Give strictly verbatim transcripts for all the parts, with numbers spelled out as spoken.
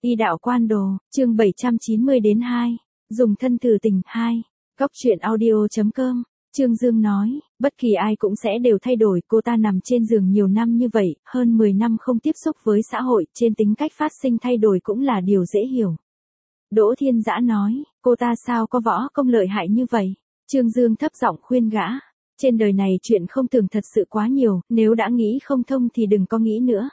Y đạo quan đồ, chương bảy trăm chín mươi đến hai, dùng thân từ tình hai, góc truyện audio.com, Trương Dương nói, bất kỳ ai cũng sẽ đều thay đổi, cô ta nằm trên giường nhiều năm như vậy, hơn mười năm không tiếp xúc với xã hội, trên tính cách phát sinh thay đổi cũng là điều dễ hiểu. Đỗ Thiên Dã nói, cô ta sao có võ công lợi hại như vậy? Trương Dương thấp giọng khuyên gã, trên đời này chuyện không tưởng thật sự quá nhiều, nếu đã nghĩ không thông thì đừng có nghĩ nữa.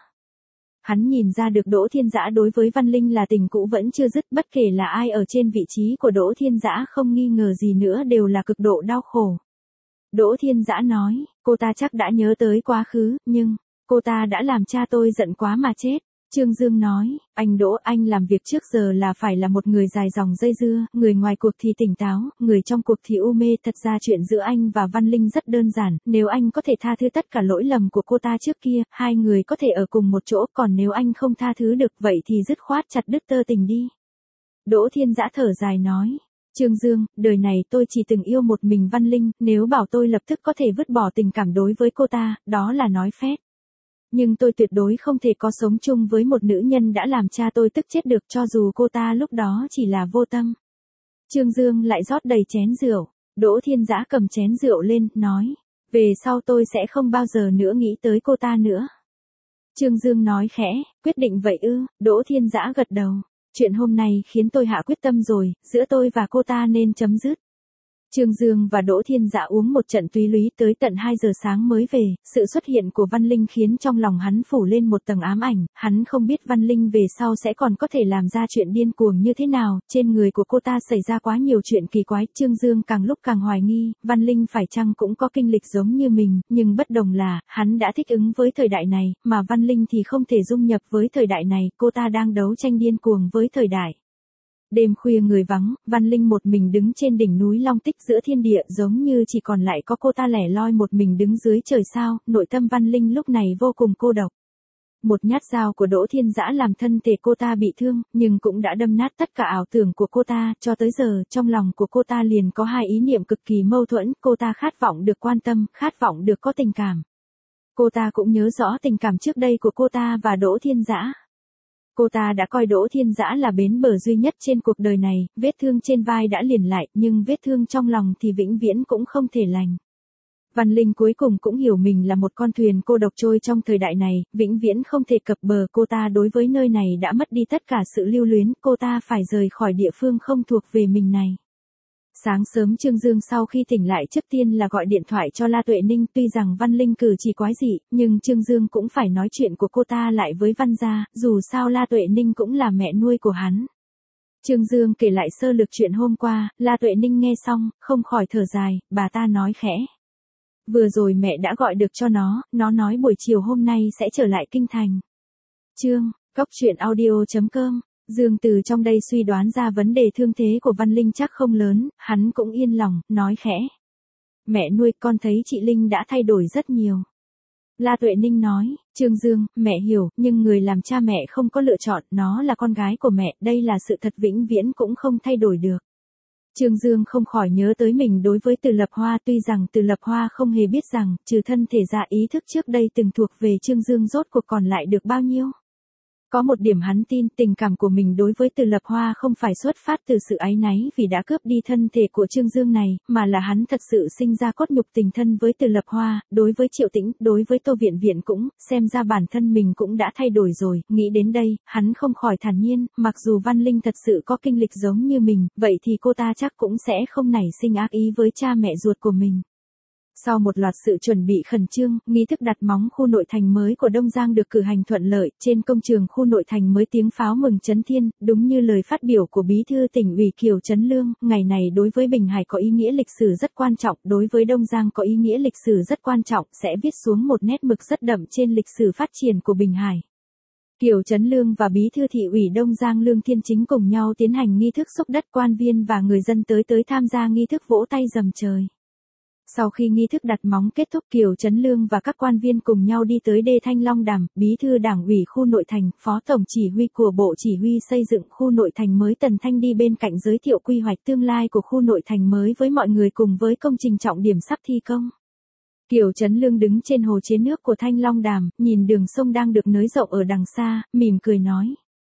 Hắn nhìn ra được Đỗ Thiên Dã đối với Văn Linh là tình cũ vẫn chưa dứt, bất kể là ai ở trên vị trí của Đỗ Thiên Dã không nghi ngờ gì nữa đều là cực độ đau khổ. Đỗ Thiên Dã nói, cô ta chắc đã nhớ tới quá khứ, nhưng, cô ta đã làm cha tôi giận quá mà chết. Trương Dương nói, anh Đỗ, anh làm việc trước giờ là phải là một người dài dòng dây dưa, người ngoài cuộc thì tỉnh táo, người trong cuộc thì u mê. Thật ra chuyện giữa anh và Văn Linh rất đơn giản, nếu anh có thể tha thứ tất cả lỗi lầm của cô ta trước kia, hai người có thể ở cùng một chỗ, còn nếu anh không tha thứ được, vậy thì dứt khoát chặt đứt tơ tình đi. Đỗ Thiên Dã thở dài nói, Trương Dương, đời này tôi chỉ từng yêu một mình Văn Linh, nếu bảo tôi lập tức có thể vứt bỏ tình cảm đối với cô ta, đó là nói phét. Nhưng tôi tuyệt đối không thể có sống chung với một nữ nhân đã làm cha tôi tức chết được, cho dù cô ta lúc đó chỉ là vô tâm. Trương Dương lại rót đầy chén rượu, Đỗ Thiên Dã cầm chén rượu lên, nói, về sau tôi sẽ không bao giờ nữa nghĩ tới cô ta nữa. Trương Dương nói khẽ, quyết định vậy ư? Đỗ Thiên Dã gật đầu, chuyện hôm nay khiến tôi hạ quyết tâm rồi, giữa tôi và cô ta nên chấm dứt. Trương Dương và Đỗ Thiên Dã uống một trận túy lúy tới tận hai giờ sáng mới về, sự xuất hiện của Văn Linh khiến trong lòng hắn phủ lên một tầng ám ảnh, hắn không biết Văn Linh về sau sẽ còn có thể làm ra chuyện điên cuồng như thế nào, trên người của cô ta xảy ra quá nhiều chuyện kỳ quái, Trương Dương càng lúc càng hoài nghi, Văn Linh phải chăng cũng có kinh lịch giống như mình, nhưng bất đồng là, hắn đã thích ứng với thời đại này, mà Văn Linh thì không thể dung nhập với thời đại này, cô ta đang đấu tranh điên cuồng với thời đại. Đêm khuya người vắng, Văn Linh một mình đứng trên đỉnh núi Long Tích giữa thiên địa, giống như chỉ còn lại có cô ta lẻ loi một mình đứng dưới trời sao, nội tâm Văn Linh lúc này vô cùng cô độc. Một nhát dao của Đỗ Thiên Dã làm thân thể cô ta bị thương, nhưng cũng đã đâm nát tất cả ảo tưởng của cô ta, cho tới giờ, trong lòng của cô ta liền có hai ý niệm cực kỳ mâu thuẫn, cô ta khát vọng được quan tâm, khát vọng được có tình cảm. Cô ta cũng nhớ rõ tình cảm trước đây của cô ta và Đỗ Thiên Dã. Cô ta đã coi Đỗ Thiên Dã là bến bờ duy nhất trên cuộc đời này, vết thương trên vai đã liền lại, nhưng vết thương trong lòng thì vĩnh viễn cũng không thể lành. Văn Linh cuối cùng cũng hiểu mình là một con thuyền cô độc trôi trong thời đại này, vĩnh viễn không thể cập bờ, cô ta đối với nơi này đã mất đi tất cả sự lưu luyến, cô ta phải rời khỏi địa phương không thuộc về mình này. Sáng sớm Trương Dương sau khi tỉnh lại trước tiên là gọi điện thoại cho La Tuệ Ninh, tuy rằng Văn Linh cử chỉ quái dị, nhưng Trương Dương cũng phải nói chuyện của cô ta lại với Văn gia, dù sao La Tuệ Ninh cũng là mẹ nuôi của hắn. Trương Dương kể lại sơ lược chuyện hôm qua, La Tuệ Ninh nghe xong, không khỏi thở dài, bà ta nói khẽ. Vừa rồi mẹ đã gọi được cho nó, nó nói buổi chiều hôm nay sẽ trở lại kinh thành. Chương, góc truyện audio.com. Dương từ trong đây suy đoán ra vấn đề thương thế của Văn Linh chắc không lớn, hắn cũng yên lòng, nói khẽ. Mẹ nuôi, con thấy chị Linh đã thay đổi rất nhiều. La Tuệ Ninh nói, Trương Dương, mẹ hiểu, nhưng người làm cha mẹ không có lựa chọn, nó là con gái của mẹ, đây là sự thật vĩnh viễn cũng không thay đổi được. Trương Dương không khỏi nhớ tới mình đối với Từ Lập Hoa, tuy rằng Từ Lập Hoa không hề biết rằng, trừ thân thể ra ý thức trước đây từng thuộc về Trương Dương rốt cuộc còn lại được bao nhiêu. Có một điểm hắn tin, tình cảm của mình đối với Từ Lập Hoa không phải xuất phát từ sự áy náy vì đã cướp đi thân thể của Trương Dương này, mà là hắn thật sự sinh ra cốt nhục tình thân với Từ Lập Hoa, đối với Triệu Tĩnh, đối với Tô Viện Viện cũng, xem ra bản thân mình cũng đã thay đổi rồi, nghĩ đến đây, hắn không khỏi thản nhiên, mặc dù Văn Linh thật sự có kinh lịch giống như mình, vậy thì cô ta chắc cũng sẽ không nảy sinh ác ý với cha mẹ ruột của mình. Sau một loạt sự chuẩn bị khẩn trương, nghi thức đặt móng khu nội thành mới của Đông Giang được cử hành thuận lợi, trên công trường khu nội thành mới tiếng pháo mừng chấn thiên, đúng như lời phát biểu của Bí thư tỉnh ủy Kiều Trấn Lương, ngày này đối với Bình Hải có ý nghĩa lịch sử rất quan trọng, đối với Đông Giang có ý nghĩa lịch sử rất quan trọng, sẽ viết xuống một nét mực rất đậm trên lịch sử phát triển của Bình Hải. Kiều Trấn Lương và Bí thư thị ủy Đông Giang Lương Thiên Chính cùng nhau tiến hành nghi thức xúc đất, quan viên và người dân tới tới tham gia nghi thức vỗ tay rầm trời. Sau khi nghi thức đặt móng kết thúc, Kiều Trấn Lương và các quan viên cùng nhau đi tới đê Thanh Long Đàm, Bí thư Đảng ủy khu nội thành, Phó Tổng chỉ huy của Bộ Chỉ huy xây dựng khu nội thành mới Tần Thanh đi bên cạnh giới thiệu quy hoạch tương lai của khu nội thành mới với mọi người cùng với công trình trọng điểm sắp thi công. Kiều Trấn Lương đứng trên hồ chế nước của Thanh Long Đàm, nhìn đường sông đang được nới rộng ở đằng xa, mỉm cười nói.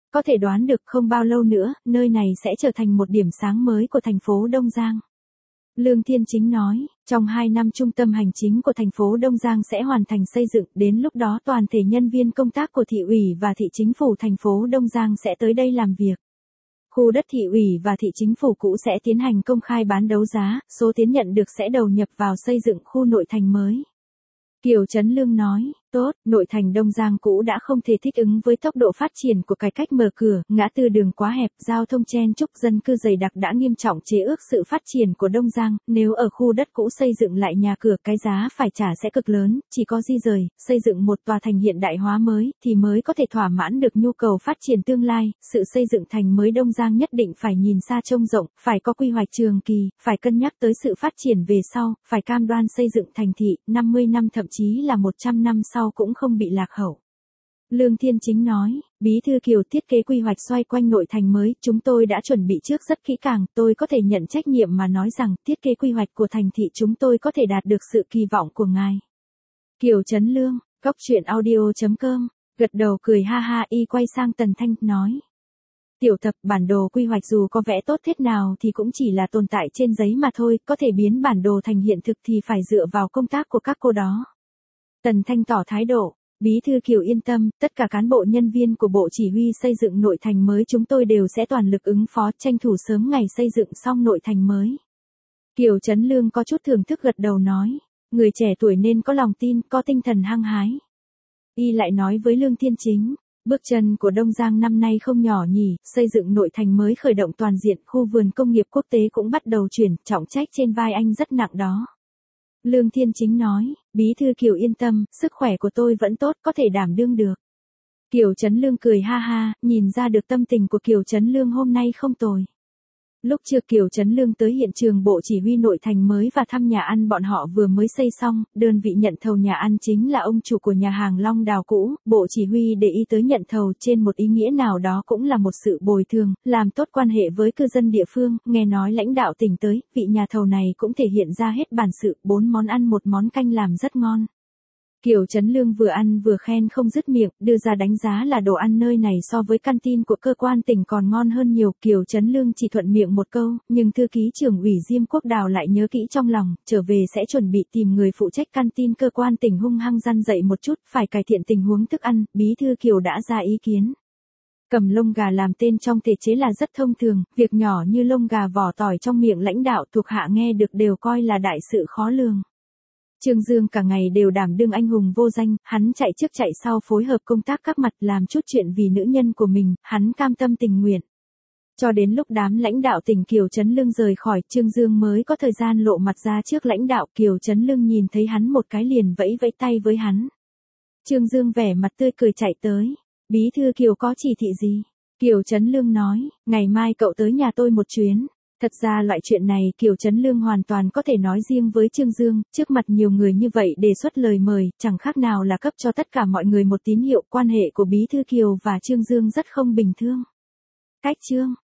Có thể đoán được không bao lâu nữa, nơi này sẽ trở thành một điểm sáng mới của thành phố Đông Giang. Lương Thiên Chính nói, trong hai năm trung tâm hành chính của thành phố Đông Giang sẽ hoàn thành xây dựng, đến lúc đó toàn thể nhân viên công tác của thị ủy và thị chính phủ thành phố Đông Giang sẽ tới đây làm việc. Khu đất thị ủy và thị chính phủ cũ sẽ tiến hành công khai bán đấu giá, số tiền nhận được sẽ đầu nhập vào xây dựng khu nội thành mới. Kiều Trấn Lương nói, tốt, nội thành Đông Giang cũ đã không thể thích ứng với tốc độ phát triển của cải cách mở cửa, ngã tư đường quá hẹp, giao thông chen chúc, dân cư dày đặc đã nghiêm trọng chế ước sự phát triển của Đông Giang, nếu ở khu đất cũ xây dựng lại nhà cửa, cái giá phải trả sẽ cực lớn, chỉ có di rời, xây dựng một tòa thành hiện đại hóa mới, thì mới có thể thỏa mãn được nhu cầu phát triển tương lai, sự xây dựng thành mới Đông Giang nhất định phải nhìn xa trông rộng, phải có quy hoạch trường kỳ, phải cân nhắc tới sự phát triển về sau, phải cam đoan xây dựng thành thị, năm mươi năm thậm chí là một trăm năm sau cũng không bị lạc hậu. Lương Thiên Chính nói, Bí thư Kiều thiết kế quy hoạch xoay quanh nội thành mới, chúng tôi đã chuẩn bị trước rất kỹ càng, tôi có thể nhận trách nhiệm mà nói rằng, thiết kế quy hoạch của thành thị chúng tôi có thể đạt được sự kỳ vọng của ngài. Kiều Trấn Lương, Cóc Truyện Audio chấm com, gật đầu cười ha ha y quay sang Tần Thanh, nói. Tiểu Thập, bản đồ quy hoạch dù có vẽ tốt thế nào thì cũng chỉ là tồn tại trên giấy mà thôi, có thể biến bản đồ thành hiện thực thì phải dựa vào công tác của các cô đó. Tần Thanh tỏ thái độ, Bí thư Kiều yên tâm, tất cả cán bộ nhân viên của Bộ Chỉ huy xây dựng nội thành mới chúng tôi đều sẽ toàn lực ứng phó, tranh thủ sớm ngày xây dựng xong nội thành mới. Kiều Trấn Lương có chút thưởng thức gật đầu nói, người trẻ tuổi nên có lòng tin, có tinh thần hăng hái. Y lại nói với Lương Thiên Chính, bước chân của Đông Giang năm nay không nhỏ nhỉ, xây dựng nội thành mới khởi động toàn diện, khu vườn công nghiệp quốc tế cũng bắt đầu chuyển, trọng trách trên vai anh rất nặng đó. Lương Thiên Chính nói, Bí thư Kiều yên tâm, sức khỏe của tôi vẫn tốt, có thể đảm đương được. Kiều Trấn Lương cười ha ha, nhìn ra được tâm tình của Kiều Trấn Lương hôm nay không tồi. Lúc trước Kiều Trấn Lương tới hiện trường Bộ Chỉ huy nội thành mới và thăm nhà ăn bọn họ vừa mới xây xong, đơn vị nhận thầu nhà ăn chính là ông chủ của nhà hàng Long Đào cũ, Bộ Chỉ huy để ý tới nhận thầu trên một ý nghĩa nào đó cũng là một sự bồi thường, làm tốt quan hệ với cư dân địa phương, nghe nói lãnh đạo tỉnh tới, vị nhà thầu này cũng thể hiện ra hết bản sự, bốn món ăn một món canh làm rất ngon. Kiều Trấn Lương vừa ăn vừa khen không dứt miệng, đưa ra đánh giá là đồ ăn nơi này so với canteen của cơ quan tỉnh còn ngon hơn nhiều. Kiều Trấn Lương chỉ thuận miệng một câu, nhưng thư ký trưởng ủy Diêm Quốc Đào lại nhớ kỹ trong lòng, trở về sẽ chuẩn bị tìm người phụ trách canteen cơ quan tỉnh hung hăng răn dạy một chút, phải cải thiện tình huống thức ăn. Bí thư Kiều đã ra ý kiến. Cầm lông gà làm tên trong thể chế là rất thông thường, việc nhỏ như lông gà vỏ tỏi trong miệng lãnh đạo thuộc hạ nghe được đều coi là đại sự khó lường. Trương Dương cả ngày đều đảm đương anh hùng vô danh, hắn chạy trước chạy sau phối hợp công tác các mặt làm chút chuyện vì nữ nhân của mình, hắn cam tâm tình nguyện. Cho đến lúc đám lãnh đạo tỉnh Kiều Trấn Lương rời khỏi, Trương Dương mới có thời gian lộ mặt ra trước lãnh đạo. Kiều Trấn Lương nhìn thấy hắn một cái liền vẫy vẫy tay với hắn. Trương Dương vẻ mặt tươi cười chạy tới. Bí thư Kiều có chỉ thị gì? Kiều Trấn Lương nói, ngày mai cậu tới nhà tôi một chuyến. Thật ra loại chuyện này Kiều Trấn Lương hoàn toàn có thể nói riêng với Trương Dương, trước mặt nhiều người như vậy đề xuất lời mời, chẳng khác nào là cấp cho tất cả mọi người một tín hiệu. Quan hệ của Bí thư Kiều và Trương Dương rất không bình thường. Cách Trương